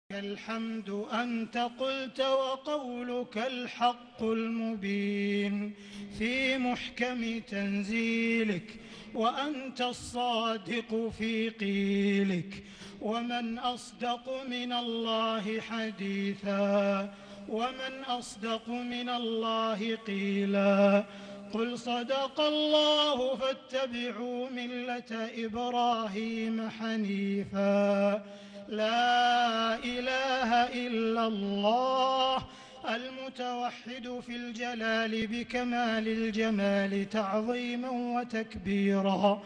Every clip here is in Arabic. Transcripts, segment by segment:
الحمد أنت قلت وقولك الحق المبين في محكم تنزيلك، وأنت الصادق في قيلك، ومن أصدق من الله حديثا، ومن أصدق من الله قيلا. قل صدق الله فاتبعوا ملة إبراهيم حنيفا، لا إله إلا الله المتوحد في الجلال بكمال الجمال تعظيما وتكبيرا،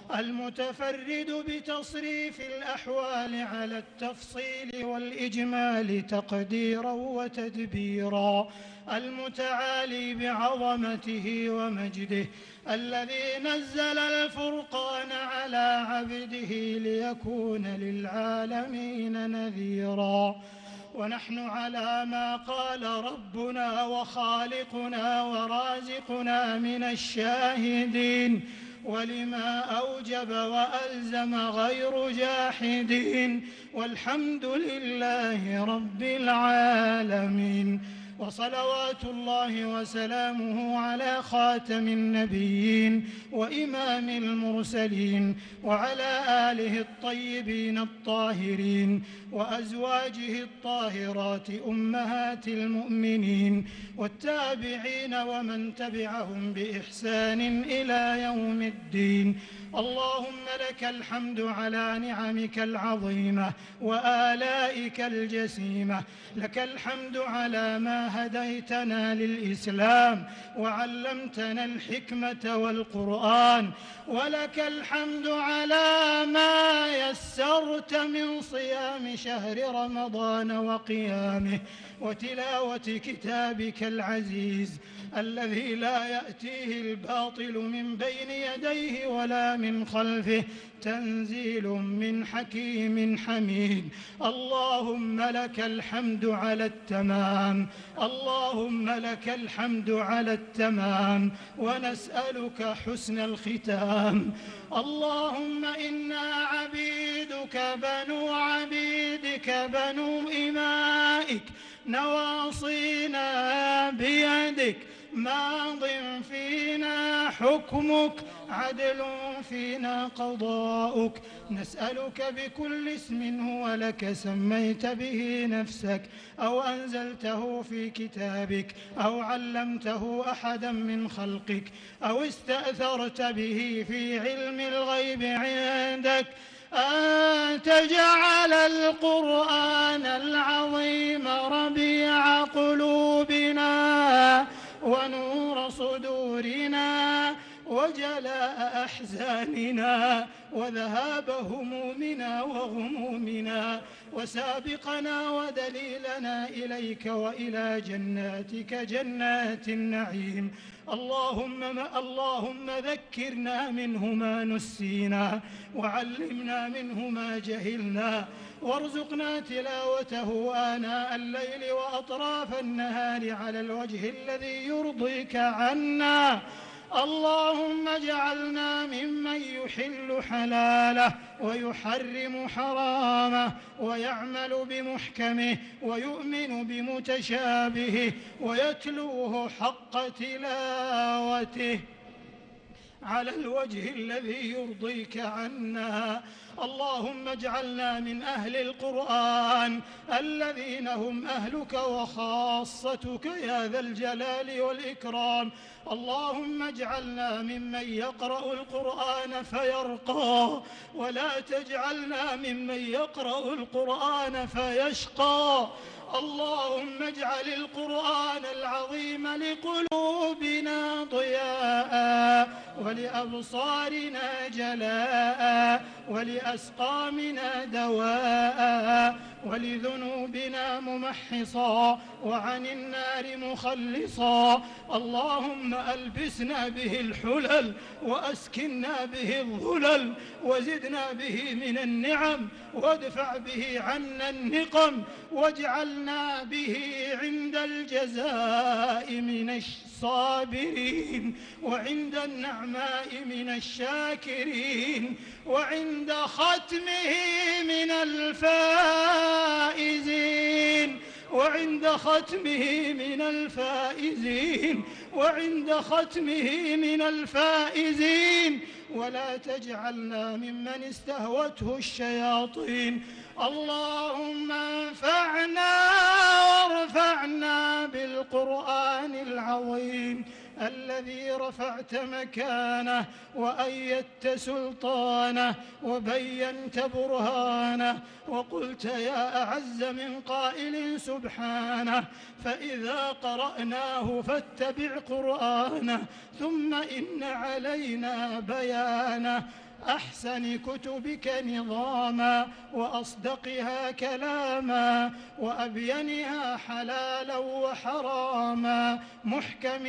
المتفرد بتصريف الأحوال على التفصيل والإجمال تقديرا وتدبيرا، المتعالي بعظمته ومجده، الذي نزل الفرقان على عبده ليكون للعالمين نذيرا. ونحن على ما قال ربنا وخالقنا ورازقنا من الشاهدين، ولما أوجب وألزم غير جاحدين، والحمد لله رب العالمين. وصلوات الله وسلامه على خاتم النبيين وإمام المرسلين، وعلى آله الطيبين الطاهرين، وأزواجه الطاهرات أمهات المؤمنين، والتابعين ومن تبعهم بإحسان إلى يوم الدين. اللهم لك الحمد على نعمك العظيمة وآلائك الجسيمة، لك الحمد على ما هديتنا للإسلام وعلمتنا الحكمة والقرآن، ولك الحمد على ما يسرت من صيام شهر رمضان وقيامه وتلاوة كتابك العزيز الذي لا يأتيه الباطل من بين يديه ولا من خلفه، تنزيل من حكيم حميد. اللهم لك الحمد على التمام، اللهم لك الحمد على التمام، ونسألك حسن الختام. اللهم إنا عبيدك بنو عبيدك بنو إمائك، نواصينا بيدك، ماض فينا حكمك، عدل فينا قضاؤك. نسألك بكل اسم هو لك سميت به نفسك أو أنزلته في كتابك أو علمته أحدا من خلقك أو استأثرت به في علم الغيب عندك، أن تجعل القرآن العظيم ربيع قلوبنا ونور صدورنا وجلاء أحزاننا وذهاب همومنا وغمومنا، وسابقنا ودليلنا إليك وإلى جناتك جنات النعيم. اللهم ذكرنا منه ما نسينا، وعلمنا منه ما جهلنا، وارزقنا تلاوته آناء الليل وأطراف النهار على الوجه الذي يرضيك عنا. اللهم اجعلنا ممن يحل حلاله ويحرم حرامه ويعمل بمحكمه ويؤمن بمتشابهه ويتلوه حق تلاوته على الوجه الذي يرضيك عنا. اللهم اجعلنا من أهل القرآن الذين هم أهلك وخاصتك يا ذا الجلال والإكرام. اللهم اجعلنا ممن يقرأ القرآن فيرقى، ولا تجعلنا ممن يقرأ القرآن فيشقى. اللهم اجعل القرآن العظيم لقلوبنا ضياء، ولأبصارنا جلاء، ولأسقامنا دواء، ولذنوبنا ممحصا، وعن النار مخلصا. اللهم ألبسنا به الحلل، وأسكنا به الظلل، وزدنا به من النعم، وادفع به عنا النقم، واجعلنا به عند الجزاء من الصابرين، وعند النعماء من الشاكرين، وعند ختمه من الفائزين. وعند ختمه من الفائزين، وعند ختمه من الفائزين، ولا تجعلنا ممن استهوته الشياطين. اللهم انفعنا وارفعنا بالقرآن العظيم الذي رفعت مكانه وأيدت سلطانه وبينت برهانه، وقلت يا أعز من قائل سبحانه: فإذا قرأناه فاتبع قرآنه ثم إن علينا بيانه. أحسن كتبك نظاما وأصدقها كلاما وأبينها حلالا وحراما، محكم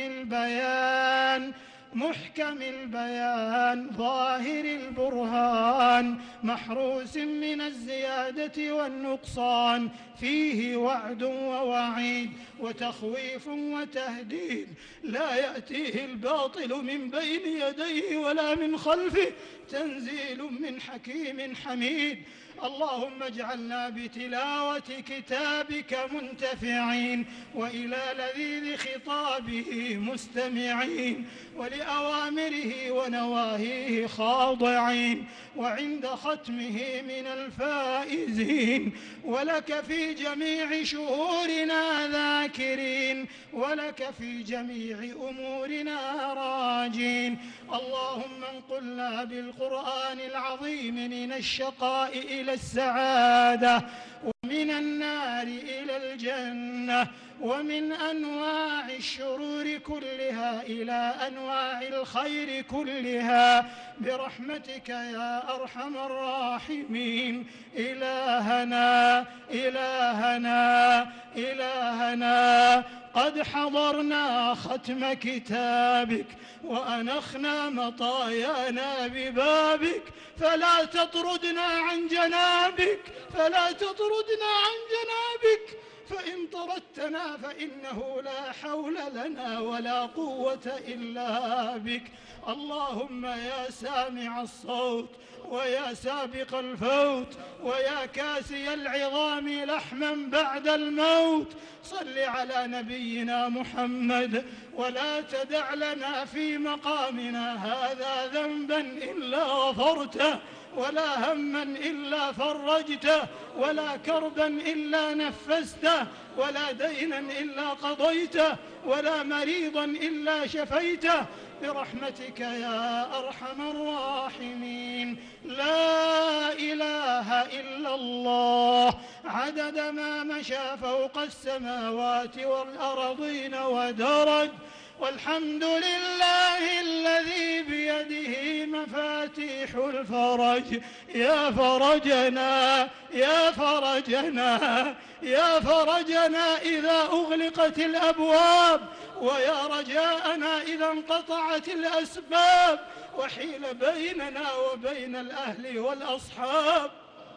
البيان ظاهر البرهان، محروس من الزيادة والنقصان، فيه وعد ووعيد وتخويف وتهديد، لا يأتيه الباطل من بين يديه ولا من خلفه، تنزيل من حكيم حميد. اللهم اجعلنا بتلاوة كتابك منتفعين، وإلى لذيذ خطابه مستمعين، ولأوامره ونواهيه خاضعين، وعند ختمه من الفائزين، ولك في جميع شهورنا ذاكرين، ولك في جميع أمورنا راجين. اللهم انقلنا بالقرآن العظيم من الشقاء إلى السعادة، ومن النار إلى الجنة، ومن أنواع الشرور كلها إلى أنواع الخير كلها، برحمتك يا أرحم الراحمين. إلهنا قد حضرنا ختم كتابك وأنخنا مطايانا ببابك، فلا تطردنا عن جنابك، فإن طردتنا فإنه لا حول لنا ولا قوة إلا بك. اللهم يا سامع الصوت ويا سابق الفوت ويا كاسي العظام لحما بعد الموت، صل على نبينا محمد، ولا تدع لنا في مقامنا هذا ذنبا إلا غفرته، ولا هما إلا فرجته، ولا كربا إلا نفسته، ولا دينا إلا قضيته، ولا مريضا إلا شفيته، برحمتك يا أرحم الراحمين. لا إله إلا الله عدد ما مشى فوق السماوات والأرضين ودرج، والحمد لله الذي بيده مفاتيح الفرج. يا فرجنا يا فرجنا يا فرجنا إذا أغلقت الأبواب، ويا رجاءنا إذا انقطعت الأسباب، وحيل بيننا وبين الأهل والأصحاب.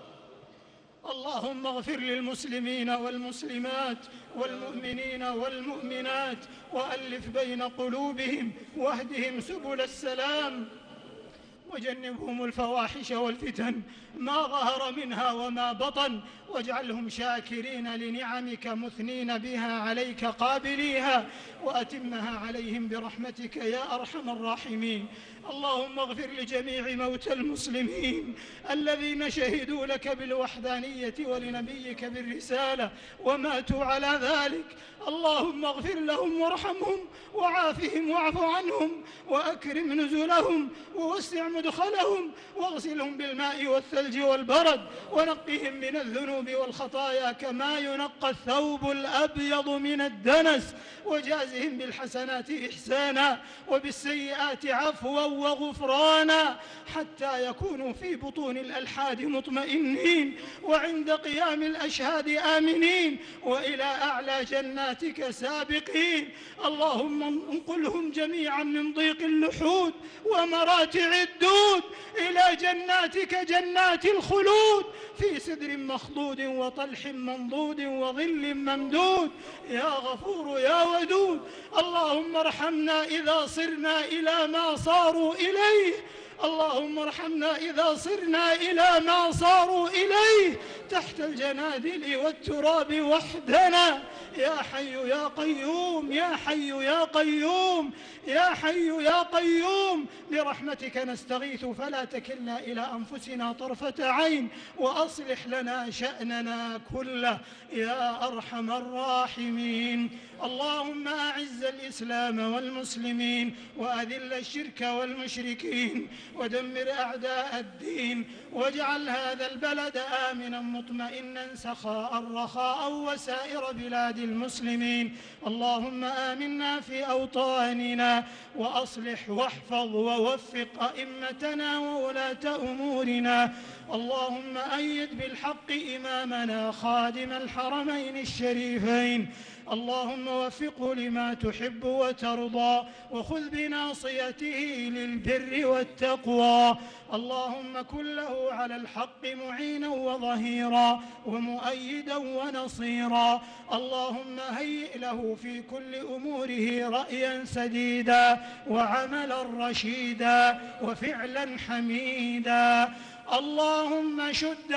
اللهم اغفر للمسلمين والمسلمات والمؤمنين والمؤمنات، وألف بين قلوبهم، واهدهم سبل السلام، وجنبهم الفواحش والفتن ما ظهر منها وما بطن، واجعلهم شاكرين لنعمك مثنين بها عليك قابليها، وأتمها عليهم برحمتك يا أرحم الراحمين. اللهم اغفر لجميع موتى المسلمين الذين شهدوا لك بالوحدانية ولنبيك بالرسالة وماتوا على ذلك. اللهم اغفر لهم وارحمهم وعافهم واعف عنهم وأكرم نزلهم ووسع مدخلهم، واغسلهم بالماء والثلج والبرد، ونقهم من الذنوب والخطايا كما ينقى الثوب الأبيض من الدنس، وجازهم بالحسنات إحسانا وبالسيئات عفوا وغفرانا، حتى يكونوا في بطون الألحاد مطمئنين، وعند قيام الأشهاد آمنين، وإلى أعلى جناتك سابقين. اللهم انقلهم جميعا من ضيق اللحود ومراتع الدود إلى جناتك جنات الخلود، في سدر مخضود وطلح منضود وظل ممدود، يا غفور يا ودود. اللهم ارحمنا إذا صرنا إلى ما صاروا إليه، اللهم ارحمنا إذا صرنا إلى ما صاروا إليه، تحت الجنادل والتراب وحدنا. يا حي يا قيوم، يا حي يا قيوم، يا حي يا قيوم، برحمتك نستغيث فلا تكلنا إلى أنفسنا طرفة عين، وأصلح لنا شأننا كله يا أرحم الراحمين. اللهم أعز الإسلام والمسلمين، وأذل الشرك والمشركين، ودمر أعداء الدين، واجعل هذا البلد آمنا مطمئنا سخاء رخاء وسائر بلاد المسلمين. اللهم آمنا في أوطاننا، وأصلح واحفظ ووفق أئمتنا وولاة أمورنا. اللهم أيد بالحق إمامنا خادم الحرمين الشريفين. اللهم وفقه لما تحب وترضى، وخذ بناصيته للبر والتقوى. اللهم كن له على الحق معينا وظهيرا ومؤيدا ونصيرا. اللهم هيئ له في كل أموره رأيا سديدا وعملا رشيدا وفعلا حميدا. اللهم شد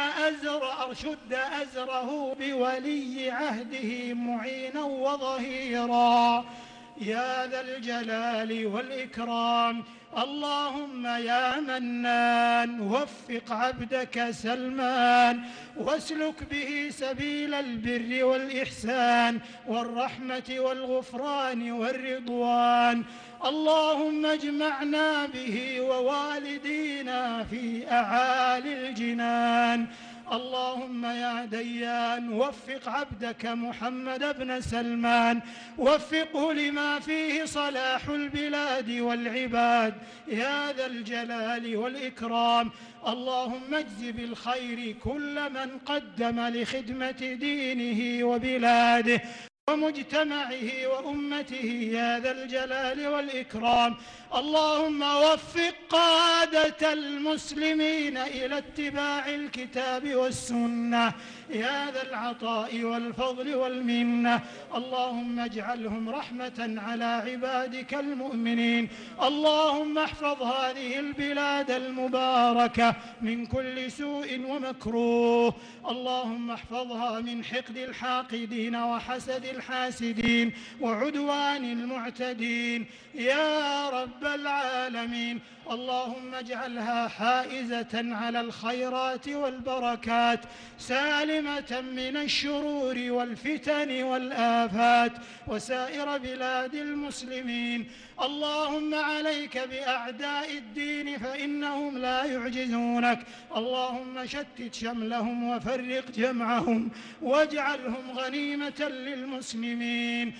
أزره بولي عهده معينا وظهيرا يا ذا الجلال والإكرام. اللهم يا منان وفق عبدك سلمان، واسلك به سبيل البر والإحسان والرحمة والغفران والرضوان. اللهم اجمعنا به ووالدينا في أعالي الجنان. اللهم يا ديان وفق عبدك محمد بن سلمان، وفقه لما فيه صلاح البلاد والعباد يا ذا الجلال والإكرام. اللهم اجز بالخير كل من قدم لخدمة دينه وبلاده ومجتمعه وأمته يا ذا الجلال والإكرام. اللهم وفق قادة المسلمين إلى اتباع الكتاب والسنة يا ذا العطاء والفضل والمنة. اللهم اجعلهم رحمة على عبادك المؤمنين. اللهم احفظ هذه البلاد المباركة من كل سوء ومكروه. اللهم احفظها من حقد الحاقدين وحسد الحاسدين وعدوان المعتدين يا رب العالمين. اللهم اجعلها حائزة على الخيرات والبركات، سالمة من الشرور والفتن والآفات وسائر بلاد المسلمين. اللهم عليك بأعداء الدين فإنهم لا يعجزونك. اللهم شتت شملهم وفرق جمعهم واجعلهم غنيمة للمسلمين.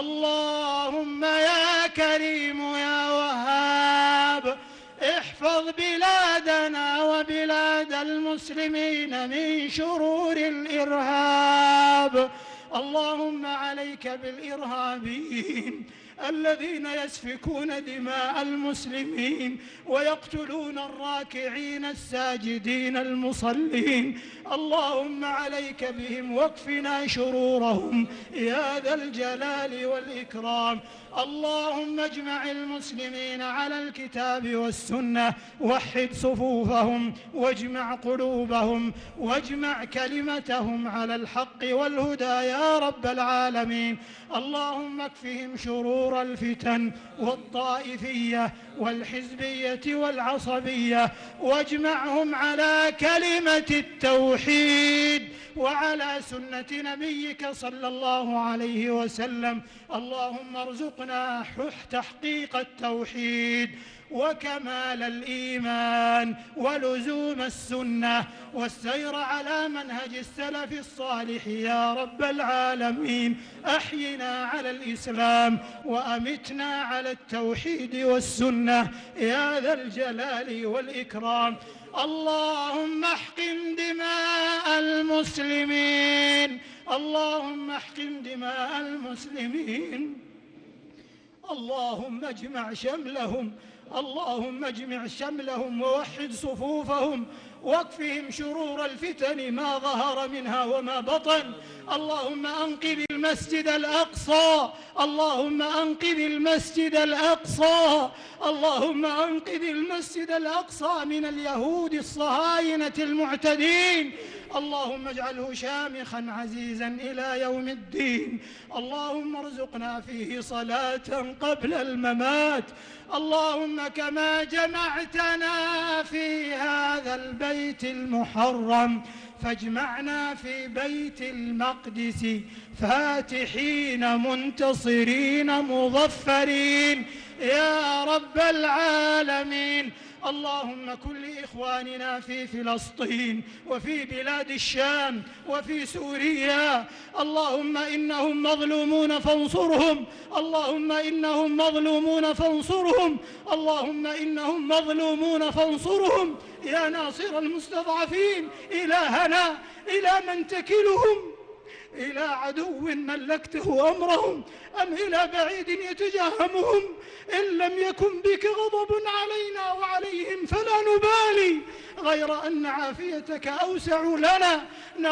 اللهم يا كريم يا وهاب احفظ بلادنا وبلاد المسلمين من شرور الإرهاب. اللهم عليك بالإرهابيين الذين يسفكون دماء المسلمين ويقتلون الراكعين الساجدين المصلين. اللهم عليك بهم واكفنا شرورهم يا ذا الجلال والإكرام. اللهم اجمع المسلمين على الكتاب والسنة، وحد صفوفهم واجمع قلوبهم واجمع كلمتهم على الحق والهدى يا رب العالمين. اللهم اكفهم شرور الفتن والطائفية والحزبية والعصبية، واجمعهم على كلمة التوحيد وعلى سنة نبيك صلى الله عليه وسلم. اللهم ارزقنا تحقيق التوحيد وكمال الإيمان ولزوم السنة والسير على منهج السلف الصالح يا رب العالمين. أحينا على الإسلام وأمتنا على التوحيد والسنة يا ذا الجلال والإكرام. اللهم احقن دماء المسلمين، اللهم احقن دماء المسلمين. اللهم اجمع شملهم، اللهم اجمع شملهم ووحد صفوفهم واكفهم شرور الفتن ما ظهر منها وما بطن. اللهم أنقذ المسجد الأقصى، اللهم أنقذ المسجد الأقصى، اللهم أنقذ المسجد الأقصى من اليهود الصهاينة المعتدين اللهم اجعله شامخا عزيزا إلى يوم الدين. اللهم ارزقنا فيه صلاة قبل الممات. اللهم كما جمعتنا في هذا البيت المحرم فاجمعنا في بيت المقدس فاتحين منتصرين مظفرين يا رب العالمين. اللهم كن لإخواننا في فلسطين وفي بلاد الشام وفي سوريا. اللهم إنهم مظلومون فانصرهم. اللهم إنهم مظلومون فانصرهم. اللهم إنهم مظلومون فانصرهم يا ناصر المستضعفين. إلهنا إلى من تكلهم؟ إلى عدو ملكته أمرهم أم إلى بعيد يتجهمهم؟ إن لم يكن بك غضب علينا وعليهم فلا نبالي، غير أن عافيتك أوسع لنا.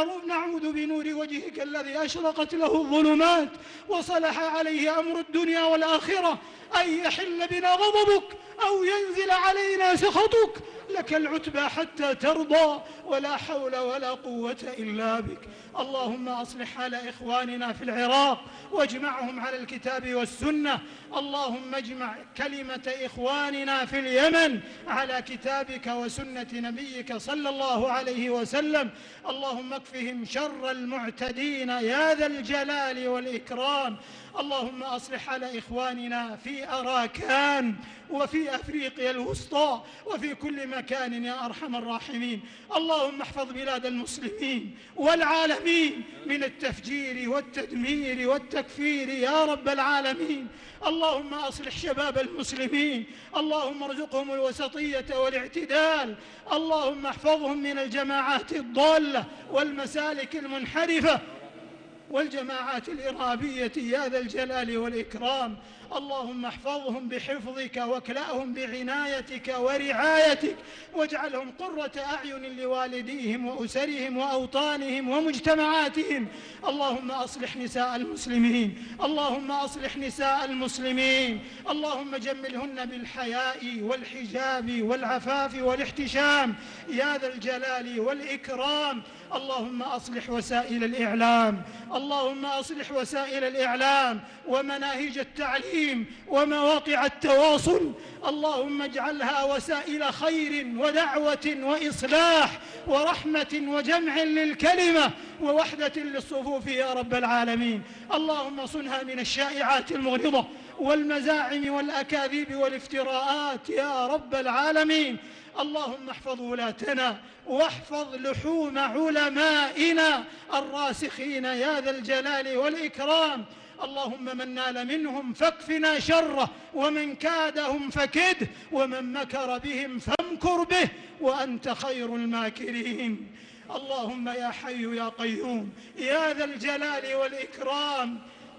نعوذ بنور وجهك الذي أشرقت له الظلمات وصلح عليه أمر الدنيا والآخرة أن يحل بنا غضبك أو ينزل علينا سخطك. لك العتبى حتى ترضى ولا حول ولا قوة إلا بك. اللهم أصلح حال إخواننا في العراق واجمعهم على الكتاب والسنة. اللهم اجمع كلمة إخواننا في اليمن على كتابك وسنة نبيك صلى الله عليه وسلم. اللهم اكفهم شر المعتدين يا ذا الجلال والإكرام. اللهم أصلح على إخواننا في أراكان وفي أفريقيا الوسطى وفي كل مكان يا أرحم الراحمين. اللهم احفظ بلاد المسلمين والعالمين من التفجير والتدمير والتكفير يا رب العالمين. اللهم أصلح شباب المسلمين. اللهم ارزقهم الوسطية والاعتدال. اللهم احفظهم من الجماعات الضالة والمسالك المنحرفة والجماعات الإرهابية يا ذا الجلال والإكرام. اللهم احفظهم بحفظك واكلأهم بعنايتك ورعايتك واجعلهم قرة أعين لوالديهم وأسرهم وأوطانهم ومجتمعاتهم. اللهم أصلح نساء المسلمين. اللهم أصلح نساء المسلمين. اللهم جملهن بالحياء والحجاب والعفاف والاحتشام يا ذا الجلال والإكرام. اللهم أصلح وسائل الإعلام. اللهم أصلح وسائل الإعلام ومناهج التعليم ومواقع التواصل. اللهم اجعلها وسائل خير ودعوة وإصلاح ورحمة وجمع للكلمة ووحدة للصفوف يا رب العالمين. اللهم صنها من الشائعات المغرضة والمزاعم والأكاذيب والافتراءات يا رب العالمين. اللهم احفظ ولاتنا واحفظ لحوم علمائنا الراسخين يا ذا الجلال والإكرام. اللهم من نال منهم فاكفنا شره ومن كادهم فكده ومن مكر بهم فامكر به وأنت خير الماكرين. اللهم يا حي يا قيوم يا ذا الجلال والإكرام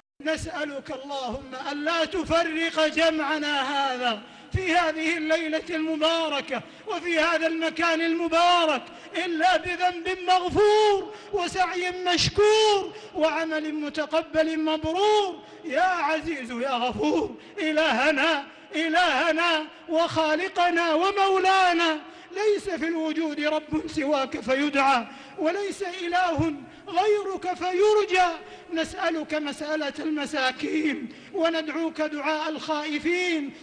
نسألك اللهم ألا تفرق جمعنا هذا في هذه الليلة المباركة وفي هذا المكان المبارك إلا بذنب مغفور وسعي مشكور وعمل متقبل مبرور يا عزيز يا غفور. إلهنا وخالقنا ومولانا، ليس في الوجود رب سواك فيدعى وليس إله غيرك فيرجى. نسألك مسألة المساكين وندعوك دعاء الخائفين.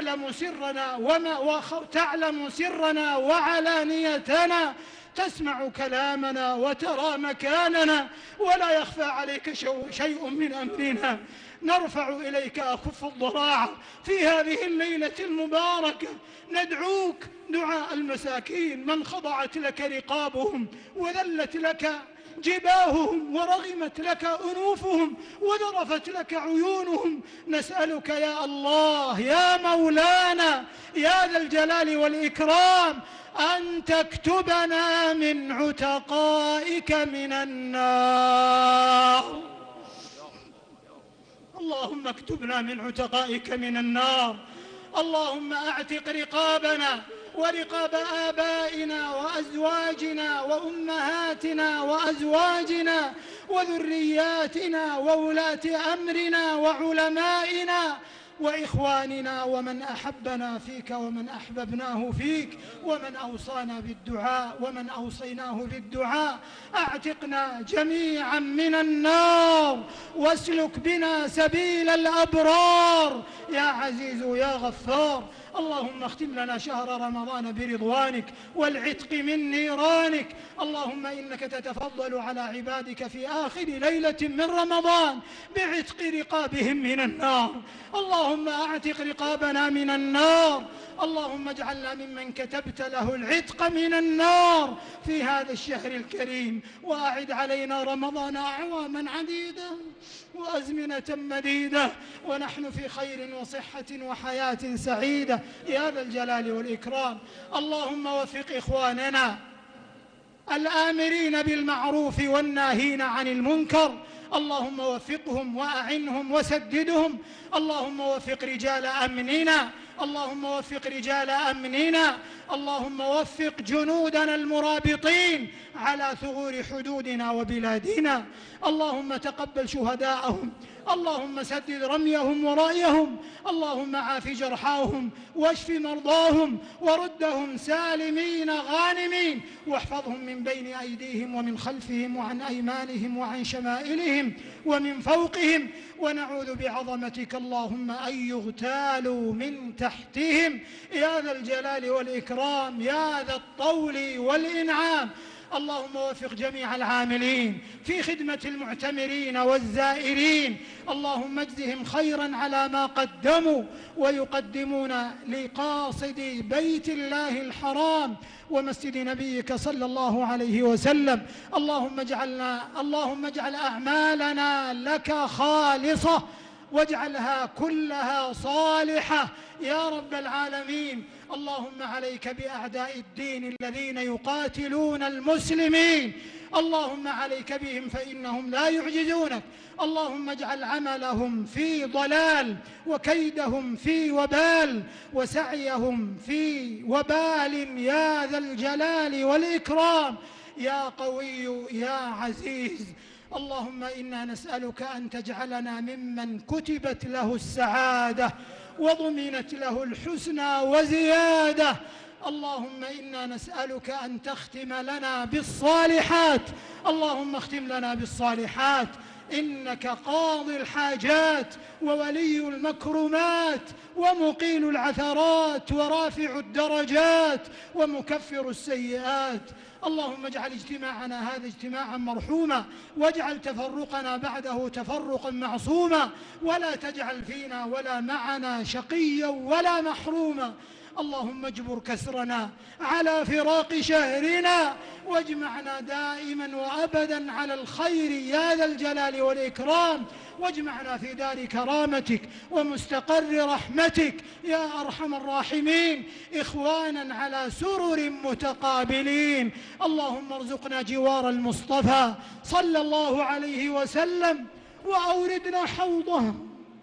تعلم سرنا وعلانيتنا، تسمع كلامنا وترى مكاننا ولا يخفى عليك شيء من أمرنا. نرفع إليك أكف الضراعة في هذه الليلة المباركة ندعوك دعاء المساكين من خضعت لك رقابهم وذلت لك جباههم ورغمت لك أنوفهم وذرفت لك عيونهم. نسألك يا الله يا مولانا يا ذا الجلال والإكرام أن تكتبنا من عتقائك من النار. اللهم اكتبنا من عتقائك من النار. اللهم أعتق رقابنا ورقاب آبائنا وأزواجنا وأمهاتنا وأزواجنا وذرياتنا وولاة أمرنا وعلمائنا وإخواننا ومن أحبنا فيك ومن أحببناه فيك ومن أوصانا بالدعاء ومن أوصيناه بالدعاء. أعتقنا جميعا من النار واسلك بنا سبيل الأبرار يا عزيز يا غفار. اللهم اختم لنا شهر رمضان برضوانك والعتق من نيرانك. اللهم إنك تتفضل على عبادك في آخر ليلة من رمضان بعتق رقابهم من النار. اللهم أعتق رقابنا من النار. اللهم اجعلنا ممن كتبت له العتق من النار في هذا الشهر الكريم، وأعد علينا رمضان أعواما عديدة وأزمنة مديدة ونحن في خير وصحة وحياة سعيدة يا ذا الجلال والإكرام. اللهم وفق إخواننا الآمرين بالمعروف والناهين عن المنكر، اللهم وفقهم وأعنهم وسددهم. اللهم وفق رجال أمننا، اللهم وفق رجال أمننا، اللهم وفق جنودنا المرابطين على ثغور حدودنا وبلادنا. اللهم تقبل شهداءهم، اللهم سدد رميهم ورأيهم، اللهم عاف جرحاهم واشف مرضاهم وردهم سالمين غانمين، واحفظهم من بين أيديهم ومن خلفهم وعن أيمانهم وعن شمائلهم ومن فوقهم. ونعوذ بعظمتك اللهم أن يغتالوا من تحتهم يا ذا الجلال والإكرام يا ذا الطول والإنعام. اللهم وفق جميع العاملين في خدمة المعتمرين والزائرين، اللهم اجزهم خيرا على ما قدموا ويقدمون لقاصد بيت الله الحرام ومسجد نبيك صلى الله عليه وسلم. اللهم اجعل أعمالنا لك خالصة واجعلها كلها صالحة يا رب العالمين. اللهم عليك بأعداء الدين الذين يقاتلون المسلمين، اللهم عليك بهم فإنهم لا يعجزونك. اللهم اجعل عملهم في ضلال وكيدهم في وبال وسعيهم في وبال يا ذا الجلال والإكرام يا قوي يا عزيز. اللهم إنا نسألك أن تجعلنا ممن كتبت له السعادة وضمنت له الحسنى وزيادة. اللهم إنا نسألك أن تختم لنا بالصالحات، اللهم اختم لنا بالصالحات، إنك قاضي الحاجات وولي المكرمات ومقيل العثرات ورافع الدرجات ومكفر السيئات. اللهم اجعل اجتماعنا هذا اجتماعا مرحوما واجعل تفرقنا بعده تفرقا معصوما، ولا تجعل فينا ولا معنا شقيا ولا محروما. اللهم اجبر كسرنا على فراق شهرنا واجمعنا دائما وأبدا على الخير يا ذا الجلال والإكرام، واجمعنا في دار كرامتك ومستقر رحمتك يا أرحم الراحمين، إخوانا على سرر متقابلين. اللهم ارزقنا جوار المصطفى صلى الله عليه وسلم وأوردنا حوضه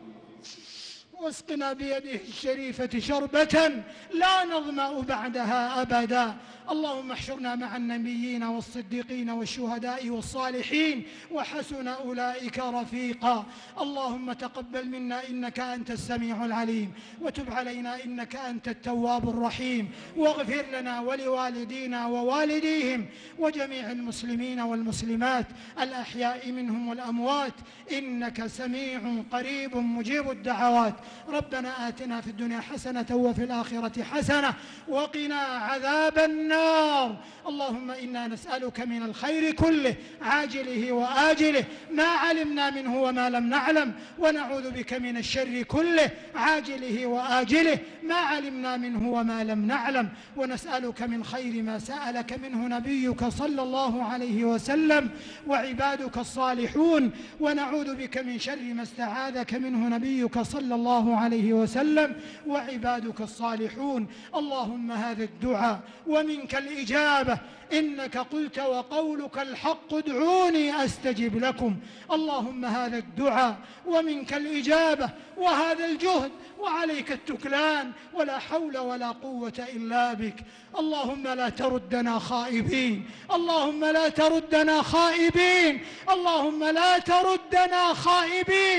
واسقنا بيده الشريفة شربة لا نظمأ بعدها أبدا. اللهم احشرنا مع النبيين والصديقين والشهداء والصالحين وحسن أولئك رفيقا. اللهم تقبل منا إنك أنت السميع العليم، وتب علينا إنك أنت التواب الرحيم، واغفر لنا ولوالدينا ووالديهم وجميع المسلمين والمسلمات الأحياء منهم والأموات، إنك سميع قريب مجيب الدعوات. ربنا آتنا في الدنيا حسنة وفي الآخرة حسنة وقنا عذاب النار. اللهم إنا نسألك من الخير كله عاجله وآجله ما علمنا منه وما لم نعلم، ونعوذ بك من الشر كله عاجله وآجله ما علمنا منه وما لم نعلم، ونسألك من خير ما سألك منه نبيك صلى الله عليه وسلم وعبادك الصالحون، ونعوذ بك من شر ما استعاذك منه نبيك صلى الله عليه وسلم وعبادك الصالحون. اللهم هذا الدعاء ومنك الإجابة، إنك قلت وقولك الحق ادعوني أستجب لكم. اللهم هذا الدعاء ومنك الإجابة وهذا الجهد وعليك التكلان، ولا حول ولا قوة إلا بك. اللهم لا تردنا خائبين، اللهم لا تردنا خائبين، اللهم لا تردنا خائبين،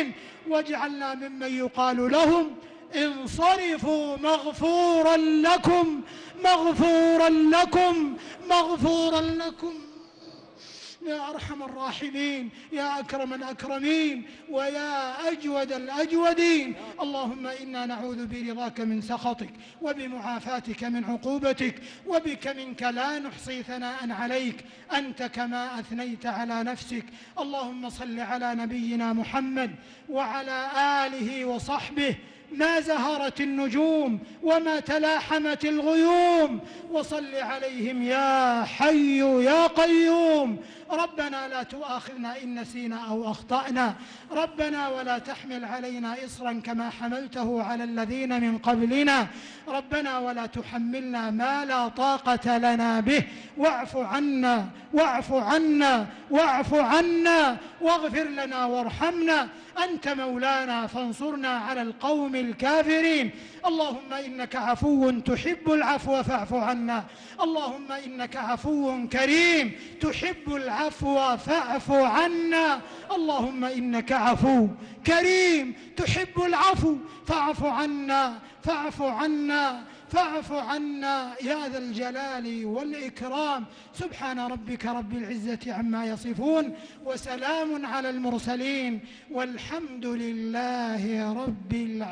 واجعلنا ممن يقال لهم انصرفوا مغفورا لكم مغفورا لكم مغفورا لكم يا أرحم الراحمين، يا أكرم الأكرمين، ويا أجود الأجودين. اللهم إنا نعوذ برضاك من سخطك، وبمعافاتك من عقوبتك، وبك منك لا نحصي ثناء عليك أنت كما أثنيت على نفسك. اللهم صل على نبينا محمد وعلى آله وصحبه ما زهرت النجوم وما تلاحمت الغيوم، وصل عليهم يا حي يا قيوم. ربنا لا تؤاخذنا إن نسينا أو أخطأنا، ربنا ولا تحمل علينا إصرا كما حملته على الذين من قبلنا، ربنا ولا تحملنا ما لا طاقة لنا به، واعف عنا واعف عنا واعف عنا واغفر لنا وارحمنا، أنت مولانا فانصرنا على القوم الكافرين. اللهم إنك عفو تحب العفو فاعف عنا، اللهم إنك عفو كريم تحب العفو فاعف عنا، اللهم إنك عفو كريم تحب العفو فاعف عنا فاعف عنا فاعف عنا يا ذا الجلال والإكرام. سبحان ربك رب العزة عما يصفون، وسلام على المرسلين، والحمد لله رب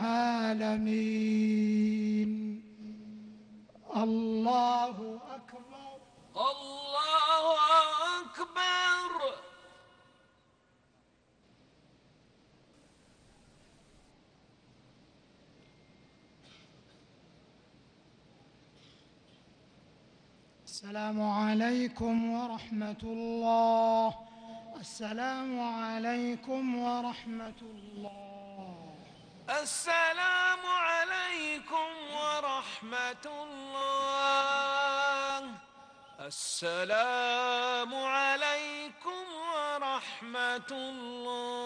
العالمين. الله أكبر الله أكبر. السلام عليكم ورحمة الله. السلام عليكم ورحمة الله. السلام عليكم ورحمة الله. السلام عليكم ورحمة الله.